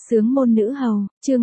Sướng môn nữ hầu, chương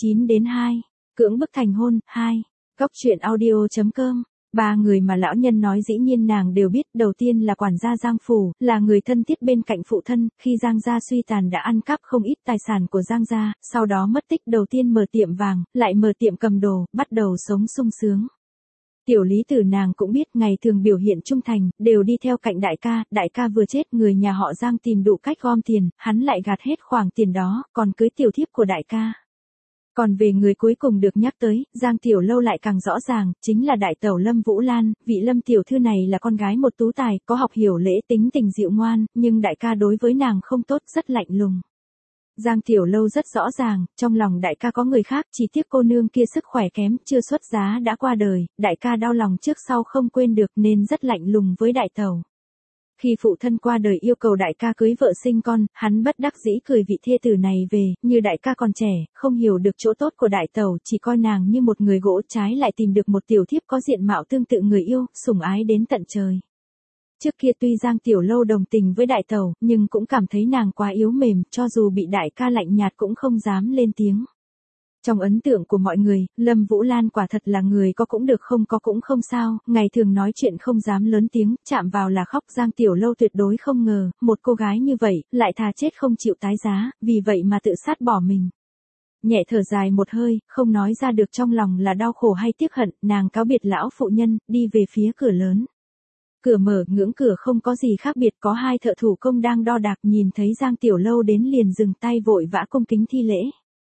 79-2, cưỡng bức thành hôn, 2, Góc truyện audio.com. Ba người mà lão nhân nói dĩ nhiên nàng đều biết, đầu tiên là quản gia Giang Phủ, là người thân thiết bên cạnh phụ thân, khi Giang gia suy tàn đã ăn cắp không ít tài sản của Giang gia, sau đó mất tích, đầu tiên mở tiệm vàng, lại mở tiệm cầm đồ, bắt đầu sống sung sướng. Tiểu lý tử nàng cũng biết, ngày thường biểu hiện trung thành, đều đi theo cạnh đại ca vừa chết, người nhà họ Giang tìm đủ cách gom tiền, hắn lại gạt hết khoản tiền đó, còn cưới tiểu thiếp của đại ca. Còn về người cuối cùng được nhắc tới, Giang Tiểu Lâu lại càng rõ ràng, chính là đại tẩu Lâm Vũ Lan, vị Lâm tiểu thư này là con gái một tú tài, có học hiểu lễ, tính tình dịu ngoan, nhưng đại ca đối với nàng không tốt, rất lạnh lùng. Giang Tiểu Lâu rất rõ ràng, trong lòng đại ca có người khác, chỉ tiếc cô nương kia sức khỏe kém, chưa xuất giá đã qua đời, đại ca đau lòng trước sau không quên được nên rất lạnh lùng với đại tẩu. Khi phụ thân qua đời yêu cầu đại ca cưới vợ sinh con, hắn bất đắc dĩ cười vị thê tử này về, như đại ca còn trẻ, không hiểu được chỗ tốt của đại tẩu, chỉ coi nàng như một người gỗ, trái lại tìm được một tiểu thiếp có diện mạo tương tự người yêu, sủng ái đến tận trời. Trước kia tuy Giang Tiểu Lâu đồng tình với đại tẩu, nhưng cũng cảm thấy nàng quá yếu mềm, cho dù bị đại ca lạnh nhạt cũng không dám lên tiếng. Trong ấn tượng của mọi người, Lâm Vũ Lan quả thật là người có cũng được không có cũng không sao, ngày thường nói chuyện không dám lớn tiếng, chạm vào là khóc. Giang Tiểu Lâu tuyệt đối không ngờ, một cô gái như vậy, lại thà chết không chịu tái giá, vì vậy mà tự sát bỏ mình. Nhẹ thở dài một hơi, không nói ra được trong lòng là đau khổ hay tiếc hận, nàng cáo biệt lão phụ nhân, đi về phía cửa lớn. Cửa mở, ngưỡng cửa không có gì khác biệt, có hai thợ thủ công đang đo đạc, nhìn thấy Giang Tiểu Lâu đến liền dừng tay vội vã cung kính thi lễ.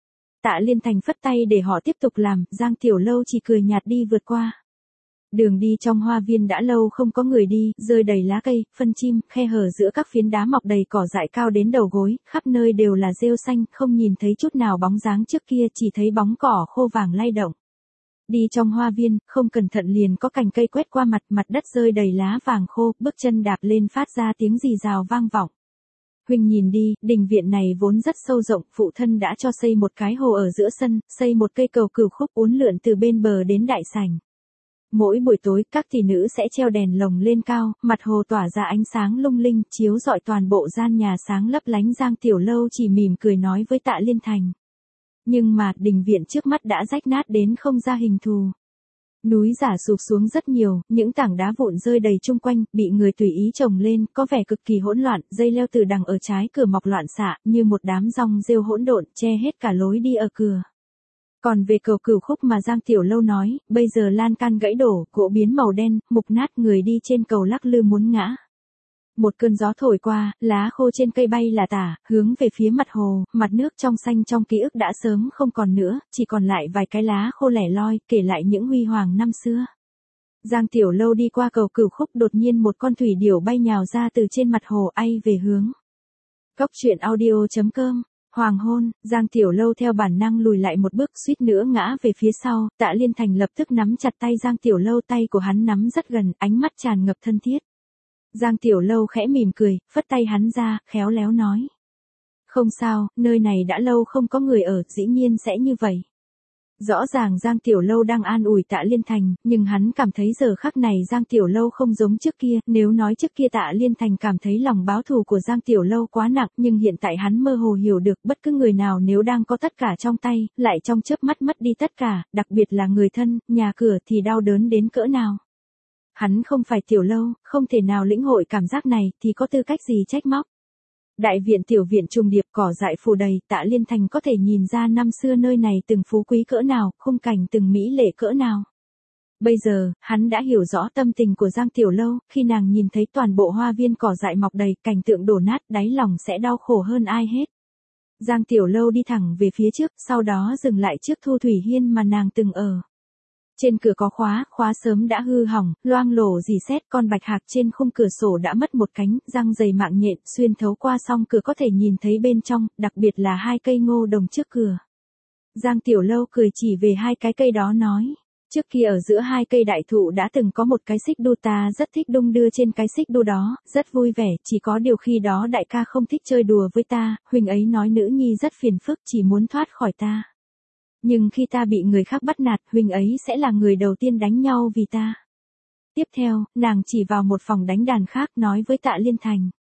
Tạ Liên Thành phất tay để họ tiếp tục làm, Giang Tiểu Lâu chỉ cười nhạt đi vượt qua. Đường đi trong hoa viên đã lâu không có người đi, rơi đầy lá cây, phân chim, khe hở giữa các phiến đá mọc đầy cỏ dại cao đến đầu gối, khắp nơi đều là rêu xanh, không nhìn thấy chút nào bóng dáng trước kia, chỉ thấy bóng cỏ khô vàng lay động. Đi trong hoa viên, không cẩn thận liền có cành cây quét qua mặt đất rơi đầy lá vàng khô, bước chân đạp lên phát ra tiếng rì rào vang vọng. Huynh nhìn đi, đình viện này vốn rất sâu rộng, phụ thân đã cho xây một cái hồ ở giữa sân, xây một cây cầu cửu khúc uốn lượn từ bên bờ đến đại sảnh. Mỗi buổi tối, các tỷ nữ sẽ treo đèn lồng lên cao, mặt hồ tỏa ra ánh sáng lung linh, chiếu rọi toàn bộ gian nhà sáng lấp lánh. Giang Tiểu Lâu chỉ mỉm cười nói với Tạ Liên Thành. Nhưng mà, đình viện trước mắt đã rách nát đến không ra hình thù. Núi giả sụp xuống rất nhiều, những tảng đá vụn rơi đầy chung quanh, bị người tùy ý trồng lên, có vẻ cực kỳ hỗn loạn, dây leo từ đằng ở trái cửa mọc loạn xạ, như một đám rong rêu hỗn độn, che hết cả lối đi ở cửa. Còn về cầu cửu khúc mà Giang Tiểu Lâu nói, bây giờ lan can gãy đổ, gỗ biến màu đen, mục nát, người đi trên cầu lắc lư muốn ngã. Một cơn gió thổi qua, lá khô trên cây bay là tả, hướng về phía mặt hồ, mặt nước trong xanh trong ký ức đã sớm không còn nữa, chỉ còn lại vài cái lá khô lẻ loi, kể lại những huy hoàng năm xưa. Giang Tiểu Lâu đi qua cầu cửu khúc, đột nhiên một con thủy điểu bay nhào ra từ trên mặt hồ, ai về hướng. Góc truyện audio.com. Hoàng hôn, Giang Tiểu Lâu theo bản năng lùi lại một bước, suýt nữa ngã về phía sau, Tạ Liên Thành lập tức nắm chặt tay Giang Tiểu Lâu, tay của hắn nắm rất gần, ánh mắt tràn ngập thân thiết. Giang Tiểu Lâu khẽ mỉm cười, phất tay hắn ra, khéo léo nói. Không sao, nơi này đã lâu không có người ở, dĩ nhiên sẽ như vậy. Rõ ràng Giang Tiểu Lâu đang an ủi Tạ Liên Thành, nhưng hắn cảm thấy giờ khắc này Giang Tiểu Lâu không giống trước kia, nếu nói trước kia Tạ Liên Thành cảm thấy lòng báo thù của Giang Tiểu Lâu quá nặng, nhưng hiện tại hắn mơ hồ hiểu được bất cứ người nào nếu đang có tất cả trong tay, lại trong chớp mắt mất đi tất cả, đặc biệt là người thân, nhà cửa thì đau đớn đến cỡ nào. Hắn không phải Tiểu Lâu, không thể nào lĩnh hội cảm giác này, thì có tư cách gì trách móc. Đại viện tiểu viện trùng điệp, cỏ dại phủ đầy, Tạ Liên Thành có thể nhìn ra năm xưa nơi này từng phú quý cỡ nào, khung cảnh từng mỹ lệ cỡ nào. Bây giờ, hắn đã hiểu rõ tâm tình của Giang Tiểu Lâu, khi nàng nhìn thấy toàn bộ hoa viên cỏ dại mọc đầy, cảnh tượng đổ nát, đáy lòng sẽ đau khổ hơn ai hết. Giang Tiểu Lâu đi thẳng về phía trước, sau đó dừng lại trước Thu Thủy Hiên mà nàng từng ở. Trên cửa có khóa sớm đã hư hỏng, loang lổ rỉ sét, con bạch hạc trên khung cửa sổ đã mất một cánh, răng dày mạng nhện, xuyên thấu qua song cửa có thể nhìn thấy bên trong, đặc biệt là hai cây ngô đồng trước cửa. Giang Tiểu Lâu cười chỉ về hai cái cây đó nói, trước kia ở giữa hai cây đại thụ đã từng có một cái xích đu, ta rất thích đung đưa trên cái xích đu đó, rất vui vẻ, chỉ có điều khi đó đại ca không thích chơi đùa với ta, huynh ấy nói nữ nhi rất phiền phức, chỉ muốn thoát khỏi ta. Nhưng khi ta bị người khác bắt nạt, huynh ấy sẽ là người đầu tiên đánh nhau vì ta. Tiếp theo, nàng chỉ vào một phòng đánh đàn khác nói với Tạ Liên Thành.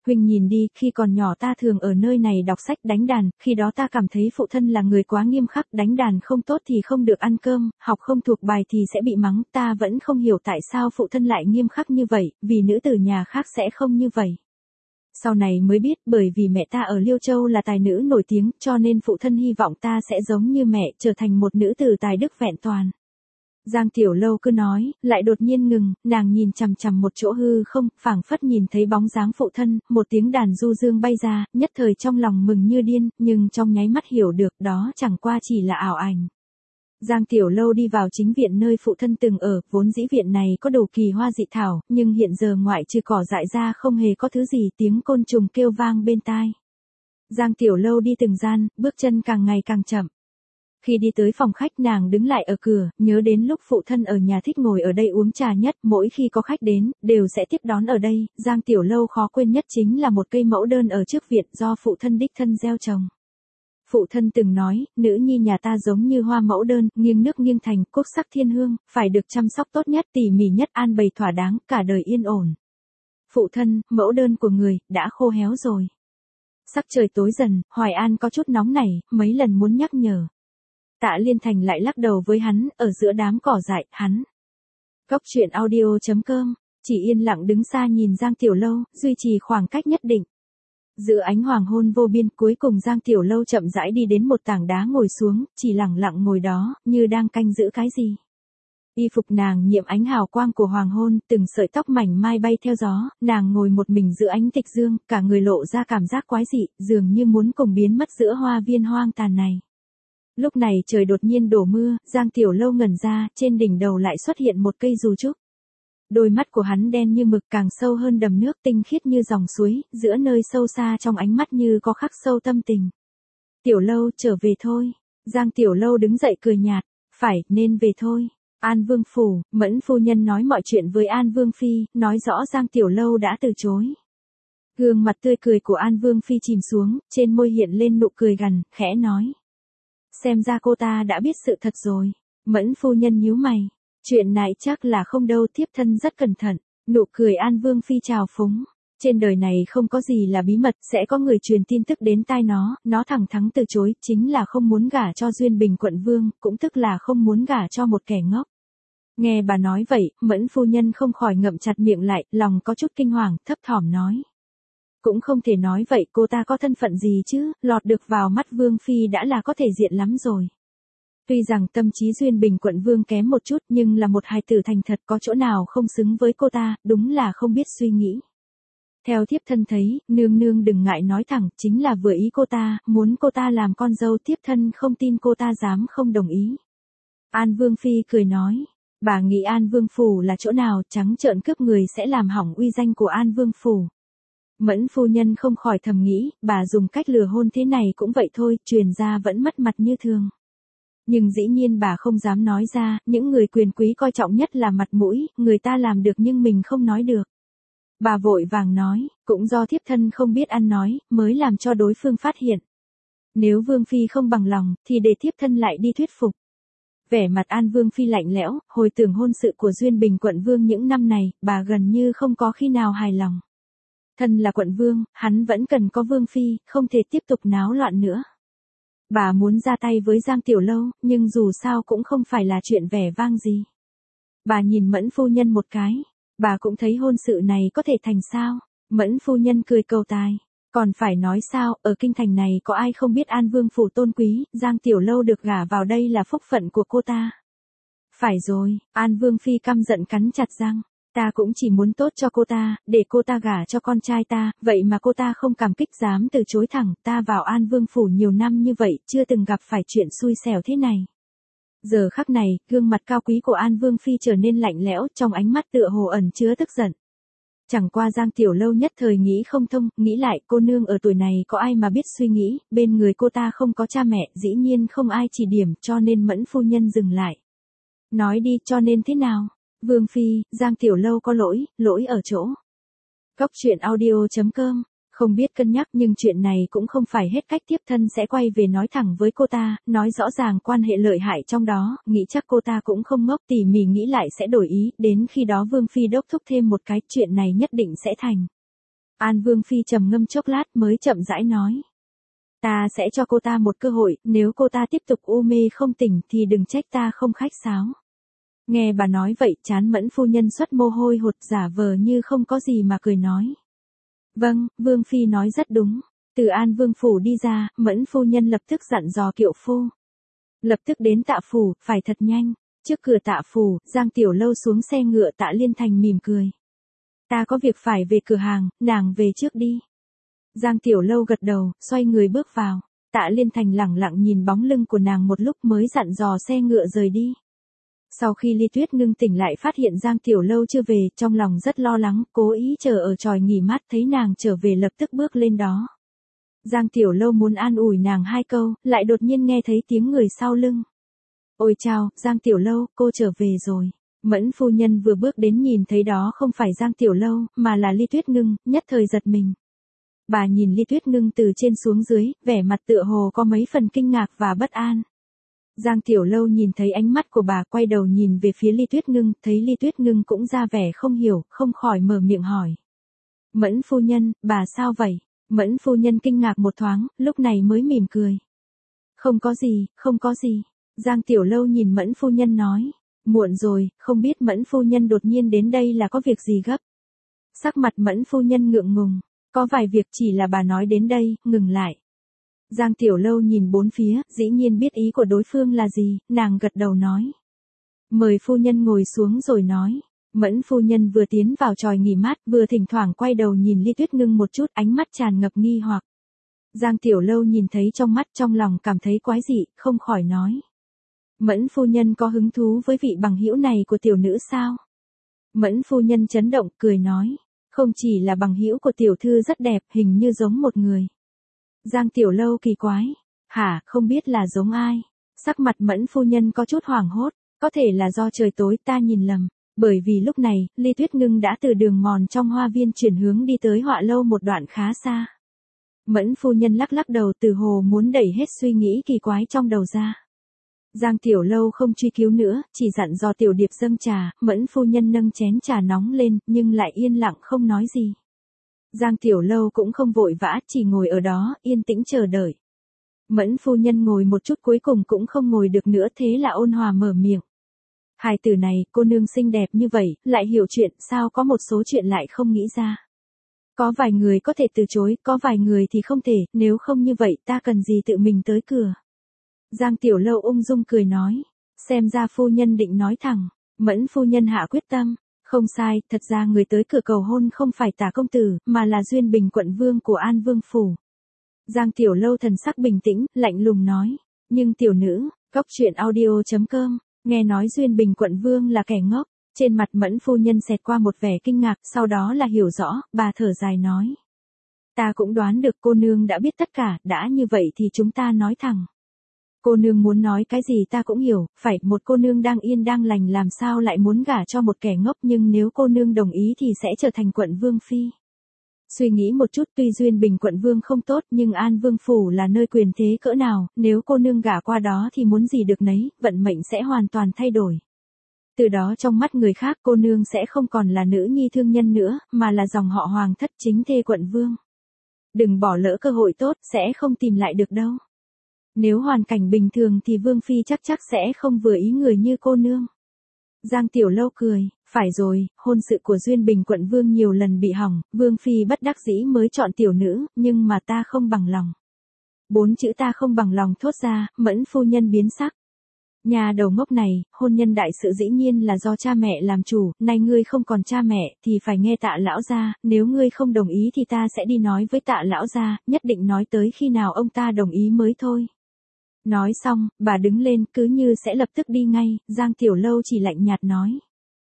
Huynh nhìn đi, khi còn nhỏ ta thường ở nơi này đọc sách đánh đàn, khi đó ta cảm thấy phụ thân là người quá nghiêm khắc, đánh đàn không tốt thì không được ăn cơm, học không thuộc bài thì sẽ bị mắng, ta vẫn không hiểu tại sao phụ thân lại nghiêm khắc như vậy, vì nữ tử nhà khác sẽ không như vậy. Sau này mới biết bởi vì mẹ ta ở Liêu Châu là tài nữ nổi tiếng, cho nên phụ thân hy vọng ta sẽ giống như mẹ, trở thành một nữ tử tài đức vẹn toàn. Giang Tiểu Lâu cứ nói, lại đột nhiên ngừng, nàng nhìn chằm chằm một chỗ hư không, phảng phất nhìn thấy bóng dáng phụ thân, một tiếng đàn du dương bay ra, nhất thời trong lòng mừng như điên, nhưng trong nháy mắt hiểu được đó chẳng qua chỉ là ảo ảnh. Giang Tiểu Lâu đi vào chính viện nơi phụ thân từng ở, vốn dĩ viện này có đủ kỳ hoa dị thảo, nhưng hiện giờ ngoại trừ cỏ dại ra không hề có thứ gì, tiếng côn trùng kêu vang bên tai. Giang Tiểu Lâu đi từng gian, bước chân càng ngày càng chậm. Khi đi tới phòng khách nàng đứng lại ở cửa, nhớ đến lúc phụ thân ở nhà thích ngồi ở đây uống trà nhất, mỗi khi có khách đến, đều sẽ tiếp đón ở đây, Giang Tiểu Lâu khó quên nhất chính là một cây mẫu đơn ở trước viện do phụ thân đích thân gieo trồng. Phụ thân từng nói, nữ nhi nhà ta giống như hoa mẫu đơn, nghiêng nước nghiêng thành, quốc sắc thiên hương, phải được chăm sóc tốt nhất, tỉ mỉ nhất, an bày thỏa đáng, cả đời yên ổn. Phụ thân, mẫu đơn của người, đã khô héo rồi. Sắc trời tối dần, Hoài An có chút nóng nảy, mấy lần muốn nhắc nhở. Tạ Liên Thành lại lắc đầu với hắn, ở giữa đám cỏ dại, hắn. Góc truyện audio.com, chỉ yên lặng đứng xa nhìn Giang Tiểu Lâu, duy trì khoảng cách nhất định. Giữa ánh hoàng hôn vô biên, cuối cùng Giang Tiểu Lâu chậm rãi đi đến một tảng đá ngồi xuống, chỉ lặng lặng ngồi đó, như đang canh giữ cái gì. Y phục nàng nhiễm ánh hào quang của hoàng hôn, từng sợi tóc mảnh mai bay theo gió, nàng ngồi một mình giữa ánh tịch dương, cả người lộ ra cảm giác quái dị, dường như muốn cùng biến mất giữa hoa viên hoang tàn này. Lúc này trời đột nhiên đổ mưa, Giang Tiểu Lâu ngẩn ra, trên đỉnh đầu lại xuất hiện một cây dù trúc. Đôi mắt của hắn đen như mực, càng sâu hơn đầm nước, tinh khiết như dòng suối, giữa nơi sâu xa trong ánh mắt như có khắc sâu tâm tình. Tiểu Lâu, trở về thôi. Giang Tiểu Lâu đứng dậy cười nhạt, phải, nên về thôi. An Vương phủ, Mẫn phu nhân nói mọi chuyện với An Vương phi, nói rõ Giang Tiểu Lâu đã từ chối. Gương mặt tươi cười của An Vương phi chìm xuống, trên môi hiện lên nụ cười gằn, khẽ nói. Xem ra cô ta đã biết sự thật rồi. Mẫn phu nhân nhíu mày. Chuyện này chắc là không đâu, thiếp thân rất cẩn thận. Nụ cười An Vương phi trào phúng. Trên đời này không có gì là bí mật, sẽ có người truyền tin tức đến tai nó thẳng thắn từ chối, chính là không muốn gả cho Duyên Bình quận vương, cũng tức là không muốn gả cho một kẻ ngốc. Nghe bà nói vậy, Mẫn phu nhân không khỏi ngậm chặt miệng lại, lòng có chút kinh hoàng, thấp thỏm nói. Cũng không thể nói vậy, cô ta có thân phận gì chứ, lọt được vào mắt Vương phi đã là có thể diện lắm rồi. Tuy rằng tâm trí Duyên Bình quận vương kém một chút, nhưng là một hài tử thành thật, có chỗ nào không xứng với cô ta, đúng là không biết suy nghĩ. Theo thiếp thân thấy, nương nương đừng ngại nói thẳng, chính là vừa ý cô ta, muốn cô ta làm con dâu, thiếp thân không tin cô ta dám không đồng ý. An Vương phi cười nói, bà nghĩ An Vương phủ là chỗ nào, trắng trợn cướp người sẽ làm hỏng uy danh của An Vương phủ. Mẫn phu nhân không khỏi thầm nghĩ, bà dùng cách lừa hôn thế này cũng vậy thôi, truyền ra vẫn mất mặt như thường. Nhưng dĩ nhiên bà không dám nói ra, những người quyền quý coi trọng nhất là mặt mũi, người ta làm được nhưng mình không nói được. Bà vội vàng nói, cũng do thiếp thân không biết ăn nói, mới làm cho đối phương phát hiện. Nếu Vương phi không bằng lòng, thì để thiếp thân lại đi thuyết phục. Vẻ mặt An Vương phi lạnh lẽo, hồi tưởng hôn sự của Duyên Bình quận vương những năm này, bà gần như không có khi nào hài lòng. Thân là quận vương, hắn vẫn cần có Vương phi, không thể tiếp tục náo loạn nữa. Bà muốn ra tay với Giang Tiểu Lâu, nhưng dù sao cũng không phải là chuyện vẻ vang gì. Bà nhìn Mẫn phu nhân một cái, bà cũng thấy hôn sự này có thể thành sao. Mẫn phu nhân cười cầu tài, còn phải nói sao, ở kinh thành này có ai không biết An Vương phủ tôn quý, Giang Tiểu Lâu được gả vào đây là phúc phận của cô ta. Phải rồi, An Vương phi căm giận cắn chặt răng. Ta cũng chỉ muốn tốt cho cô ta, để cô ta gả cho con trai ta, vậy mà cô ta không cảm kích dám từ chối thẳng, ta vào An Vương phủ nhiều năm như vậy, chưa từng gặp phải chuyện xui xẻo thế này. Giờ khắc này, gương mặt cao quý của An Vương phi trở nên lạnh lẽo, trong ánh mắt tựa hồ ẩn chứa tức giận. Chẳng qua Giang Tiểu Lâu nhất thời nghĩ không thông, nghĩ lại cô nương ở tuổi này có ai mà biết suy nghĩ, bên người cô ta không có cha mẹ, dĩ nhiên không ai chỉ điểm, cho nên Mẫn phu nhân dừng lại. Nói đi, cho nên thế nào? Vương phi, Giang Tiểu Lâu có lỗi ở chỗ. Góc truyện audio.com, không biết cân nhắc nhưng chuyện này cũng không phải hết cách, tiếp thân sẽ quay về nói thẳng với cô ta, nói rõ ràng quan hệ lợi hại trong đó, nghĩ chắc cô ta cũng không ngốc, tỉ mỉ nghĩ lại sẽ đổi ý, đến khi đó Vương phi đốc thúc thêm một cái, chuyện này nhất định sẽ thành. An Vương Phi trầm ngâm chốc lát mới chậm rãi nói. Ta sẽ cho cô ta một cơ hội, nếu cô ta tiếp tục u mê không tỉnh thì đừng trách ta không khách sáo. Nghe bà nói vậy, trán Mẫn phu nhân xuất mồ hôi hột, giả vờ như không có gì mà cười nói. Vâng, Vương Phi nói rất đúng. Từ An Vương phủ đi ra, Mẫn phu nhân lập tức dặn dò kiệu phu. Lập tức đến Tạ phủ, phải thật nhanh. Trước cửa Tạ phủ, Giang Tiểu Lâu xuống xe ngựa, Tạ Liên Thành mỉm cười. Ta có việc phải về cửa hàng, nàng về trước đi. Giang Tiểu Lâu gật đầu, xoay người bước vào. Tạ Liên Thành lẳng lặng nhìn bóng lưng của nàng một lúc mới dặn dò xe ngựa rời đi. Sau khi Ly Tuyết Ngưng tỉnh lại phát hiện Giang Tiểu Lâu chưa về, trong lòng rất lo lắng, cố ý chờ ở chòi nghỉ mát, thấy nàng trở về lập tức bước lên đó. Giang Tiểu Lâu muốn an ủi nàng hai câu, lại đột nhiên nghe thấy tiếng người sau lưng. Ôi chao, Giang Tiểu Lâu, cô trở về rồi. Mẫn phu nhân vừa bước đến nhìn thấy đó không phải Giang Tiểu Lâu, mà là Ly Tuyết Ngưng, nhất thời giật mình. Bà nhìn Ly Tuyết Ngưng từ trên xuống dưới, vẻ mặt tựa hồ có mấy phần kinh ngạc và bất an. Giang Tiểu Lâu nhìn thấy ánh mắt của bà, quay đầu nhìn về phía Ly Tuyết Ngưng, thấy Ly Tuyết Ngưng cũng ra vẻ không hiểu, không khỏi mở miệng hỏi. Mẫn phu nhân, bà sao vậy? Mẫn phu nhân kinh ngạc một thoáng, lúc này mới mỉm cười. Không có gì, không có gì. Giang Tiểu Lâu nhìn Mẫn phu nhân nói. Muộn rồi, không biết Mẫn phu nhân đột nhiên đến đây là có việc gì gấp. Sắc mặt Mẫn phu nhân ngượng ngùng. Có vài việc, chỉ là bà nói đến đây, ngừng lại. Giang Tiểu Lâu nhìn bốn phía, dĩ nhiên biết ý của đối phương là gì, nàng gật đầu nói. Mời phu nhân ngồi xuống rồi nói. Mẫn phu nhân vừa tiến vào chòi nghỉ mát, vừa thỉnh thoảng quay đầu nhìn Ly Tuyết Ngưng một chút, ánh mắt tràn ngập nghi hoặc. Giang Tiểu Lâu nhìn thấy trong mắt, trong lòng cảm thấy quái dị, không khỏi nói. Mẫn phu nhân có hứng thú với vị bằng hữu này của tiểu nữ sao? Mẫn phu nhân chấn động, cười nói. Không chỉ là bằng hữu của tiểu thư rất đẹp, hình như giống một người. Giang Tiểu Lâu kỳ quái. Hả, không biết là giống ai? Sắc mặt Mẫn phu nhân có chút hoảng hốt, có thể là do trời tối ta nhìn lầm. Bởi vì lúc này, Ly Tuyết Ngưng đã từ đường mòn trong hoa viên chuyển hướng đi tới Họa Lâu một đoạn khá xa. Mẫn phu nhân lắc lắc đầu, từ hồ muốn đẩy hết suy nghĩ kỳ quái trong đầu ra. Giang Tiểu Lâu không truy cứu nữa, chỉ dặn dò Tiểu Điệp dâng trà, Mẫn phu nhân nâng chén trà nóng lên, nhưng lại yên lặng không nói gì. Giang Tiểu Lâu cũng không vội vã, chỉ ngồi ở đó, yên tĩnh chờ đợi. Mẫn phu nhân ngồi một chút cuối cùng cũng không ngồi được nữa, thế là ôn hòa mở miệng. Hài tử này, cô nương xinh đẹp như vậy, lại hiểu chuyện, sao có một số chuyện lại không nghĩ ra. Có vài người có thể từ chối, có vài người thì không thể, nếu không như vậy ta cần gì tự mình tới cửa. Giang Tiểu Lâu ung dung cười nói, xem ra phu nhân định nói thẳng. Mẫn phu nhân hạ quyết tâm, không sai, thật ra người tới cửa cầu hôn không phải Tả công tử, mà là Duyên Bình quận vương của An Vương phủ. Giang Tiểu Lâu thần sắc bình tĩnh, lạnh lùng nói, nhưng tiểu nữ, Cóc Truyện Audio.com, nghe nói Duyên Bình quận vương là kẻ ngốc. Trên mặt Mẫn phu nhân xẹt qua một vẻ kinh ngạc, sau đó là hiểu rõ, bà thở dài nói. Ta cũng đoán được cô nương đã biết tất cả, đã như vậy thì chúng ta nói thẳng. Cô nương muốn nói cái gì ta cũng hiểu, phải, một cô nương đang yên đang lành làm sao lại muốn gả cho một kẻ ngốc, nhưng nếu cô nương đồng ý thì sẽ trở thành quận vương phi. Suy nghĩ một chút, tuy Duyên Bình quận vương không tốt nhưng An Vương phủ là nơi quyền thế cỡ nào, nếu cô nương gả qua đó thì muốn gì được nấy, vận mệnh sẽ hoàn toàn thay đổi. Từ đó trong mắt người khác cô nương sẽ không còn là nữ nhi thương nhân nữa, mà là dòng họ hoàng thất chính thê quận vương. Đừng bỏ lỡ cơ hội tốt, sẽ không tìm lại được đâu. Nếu hoàn cảnh bình thường thì Vương Phi chắc sẽ không vừa ý người như cô nương. Giang Tiểu Lâu cười, phải rồi, hôn sự của Duyên Bình quận vương nhiều lần bị hỏng, Vương Phi bất đắc dĩ mới chọn tiểu nữ, nhưng mà ta không bằng lòng. 4 chữ ta không bằng lòng thốt ra, Mẫn phu nhân biến sắc. Nhà đầu ngốc này, hôn nhân đại sự dĩ nhiên là do cha mẹ làm chủ, nay ngươi không còn cha mẹ, thì phải nghe Tạ lão gia, nếu ngươi không đồng ý thì ta sẽ đi nói với Tạ lão gia, nhất định nói tới khi nào ông ta đồng ý mới thôi. Nói xong, bà đứng lên, cứ như sẽ lập tức đi ngay, Giang Tiểu Lâu chỉ lạnh nhạt nói.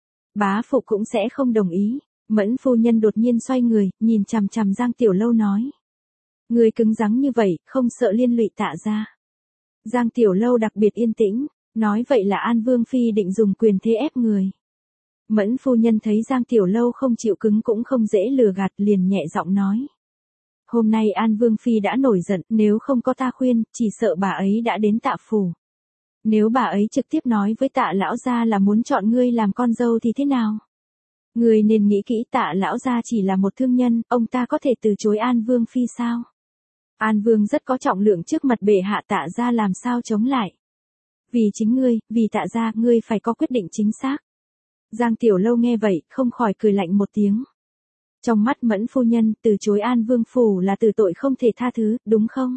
Bá phụ cũng sẽ không đồng ý. Mẫn phu nhân đột nhiên xoay người, nhìn chằm chằm Giang Tiểu Lâu nói. Người cứng rắn như vậy, không sợ liên lụy Tạ gia. Giang Tiểu Lâu đặc biệt yên tĩnh, nói vậy là An Vương Phi định dùng quyền thế ép người. Mẫn phu nhân thấy Giang Tiểu Lâu không chịu cứng cũng không dễ lừa gạt, liền nhẹ giọng nói. Hôm nay An Vương Phi đã nổi giận, nếu không có ta khuyên, chỉ sợ bà ấy đã đến Tạ phủ. Nếu bà ấy trực tiếp nói với Tạ lão gia là muốn chọn ngươi làm con dâu thì thế nào? Ngươi nên nghĩ kỹ, Tạ lão gia chỉ là một thương nhân, ông ta có thể từ chối An Vương phi sao? An Vương rất có trọng lượng trước mặt bệ hạ, Tạ gia làm sao chống lại? Vì chính ngươi, vì Tạ gia, ngươi phải có quyết định chính xác. Giang Tiểu Lâu nghe vậy, không khỏi cười lạnh một tiếng. Trong mắt Mẫn phu nhân, từ chối An Vương phủ là từ tội không thể tha thứ, đúng không?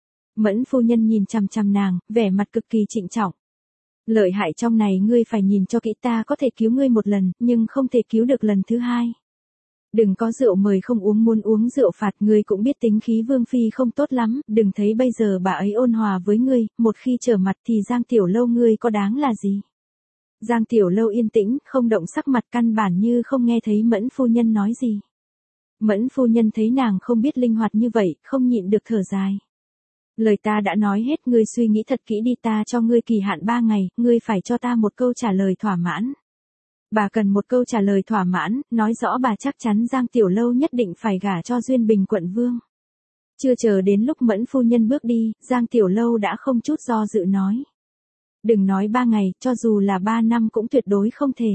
Mẫn phu nhân nhìn chằm chằm nàng, vẻ mặt cực kỳ trịnh trọng. Lợi hại trong này ngươi phải nhìn cho kỹ, ta có thể cứu ngươi một lần, nhưng không thể cứu được lần thứ hai. Đừng có rượu mời không uống, muốn uống rượu phạt, ngươi cũng biết tính khí Vương phi không tốt lắm, đừng thấy bây giờ bà ấy ôn hòa với ngươi, một khi trở mặt thì Giang Tiểu Lâu ngươi có đáng là gì? Giang Tiểu Lâu yên tĩnh, không động sắc mặt, căn bản như không nghe thấy Mẫn phu nhân nói gì. Mẫn phu nhân thấy nàng không biết linh hoạt như vậy, không nhịn được thở dài. Lời ta đã nói hết, ngươi suy nghĩ thật kỹ đi, ta cho ngươi kỳ hạn 3 ngày, ngươi phải cho ta một câu trả lời thỏa mãn. Bà cần một câu trả lời thỏa mãn, nói rõ bà chắc chắn Giang Tiểu Lâu nhất định phải gả cho Duyên Bình quận vương. Chưa chờ đến lúc Mẫn phu nhân bước đi, Giang Tiểu Lâu đã không chút do dự nói. Đừng nói 3 ngày, cho dù là 3 năm cũng tuyệt đối không thể.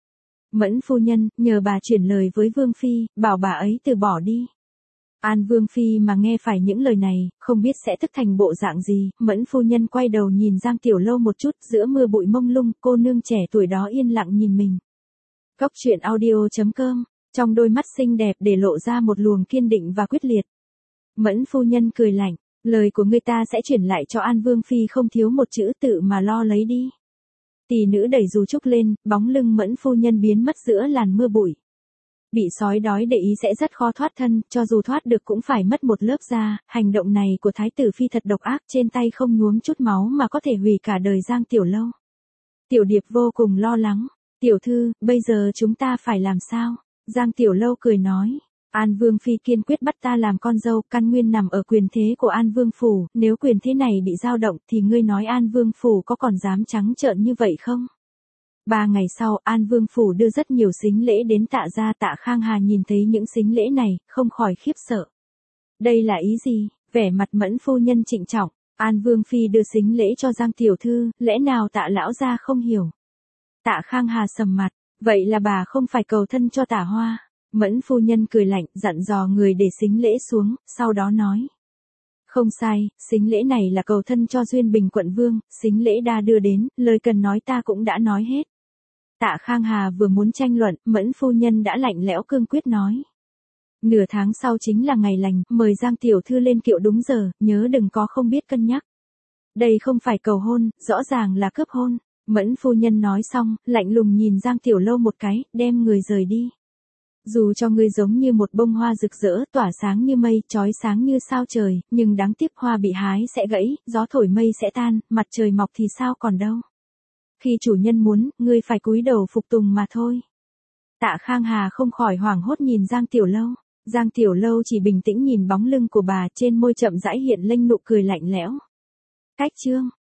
Mẫn phu nhân, nhờ bà chuyển lời với Vương phi, bảo bà ấy từ bỏ đi. An Vương phi mà nghe phải những lời này, không biết sẽ thức thành bộ dạng gì. Mẫn phu nhân quay đầu nhìn Giang Tiểu Lâu một chút, giữa mưa bụi mông lung, cô nương trẻ tuổi đó yên lặng nhìn mình. Cốc truyện audio.com, trong đôi mắt xinh đẹp để lộ ra một luồng kiên định và quyết liệt. Mẫn phu nhân cười lạnh, lời của người ta sẽ chuyển lại cho An Vương phi, không thiếu một chữ, tự mà lo lấy đi. Tỷ nữ đẩy dù trúc lên, bóng lưng Mẫn phu nhân biến mất giữa làn mưa bụi. Bị sói đói để ý sẽ rất khó thoát thân, cho dù thoát được cũng phải mất một lớp da. Hành động này của Thái tử phi thật độc ác, trên tay không nhuốm chút máu mà có thể hủy cả đời Giang Tiểu Lâu. Tiểu Điệp vô cùng lo lắng. Tiểu thư, bây giờ chúng ta phải làm sao? Giang Tiểu Lâu cười nói. An Vương phi kiên quyết bắt ta làm con dâu, căn nguyên nằm ở quyền thế của An Vương phủ, nếu quyền thế này bị dao động thì ngươi nói An Vương phủ có còn dám trắng trợn như vậy không? 3 ngày sau, An Vương phủ đưa rất nhiều sính lễ đến Tạ gia. Tạ Khang Hà nhìn thấy những sính lễ này, không khỏi khiếp sợ. Đây là ý gì? Vẻ mặt Mẫn phu nhân trịnh trọng. An Vương phi đưa sính lễ cho Giang tiểu thư, lẽ nào Tạ lão gia không hiểu? Tạ Khang Hà sầm mặt, vậy là bà không phải cầu thân cho Tạ Hoa. Mẫn phu nhân cười lạnh, dặn dò người để sính lễ xuống, sau đó nói. Không sai, sính lễ này là cầu thân cho Duyên Bình quận vương, sính lễ đa đưa đến, lời cần nói ta cũng đã nói hết. Tạ Khang Hà vừa muốn tranh luận, Mẫn phu nhân đã lạnh lẽo cương quyết nói. Nửa tháng sau chính là ngày lành, mời Giang tiểu thư lên kiệu đúng giờ, nhớ đừng có không biết cân nhắc. Đây không phải cầu hôn, rõ ràng là cướp hôn. Mẫn phu nhân nói xong, lạnh lùng nhìn Giang Tiểu Lâu một cái, đem người rời đi. Dù cho ngươi giống như một bông hoa rực rỡ, tỏa sáng như mây, chói sáng như sao trời, nhưng đáng tiếc hoa bị hái sẽ gãy, gió thổi mây sẽ tan, mặt trời mọc thì sao còn đâu. Khi chủ nhân muốn, ngươi phải cúi đầu phục tùng mà thôi. Tạ Khang Hà không khỏi hoảng hốt nhìn Giang Tiểu Lâu. Giang Tiểu Lâu chỉ bình tĩnh nhìn bóng lưng của bà, trên môi chậm rãi hiện lên nụ cười lạnh lẽo. Cách chương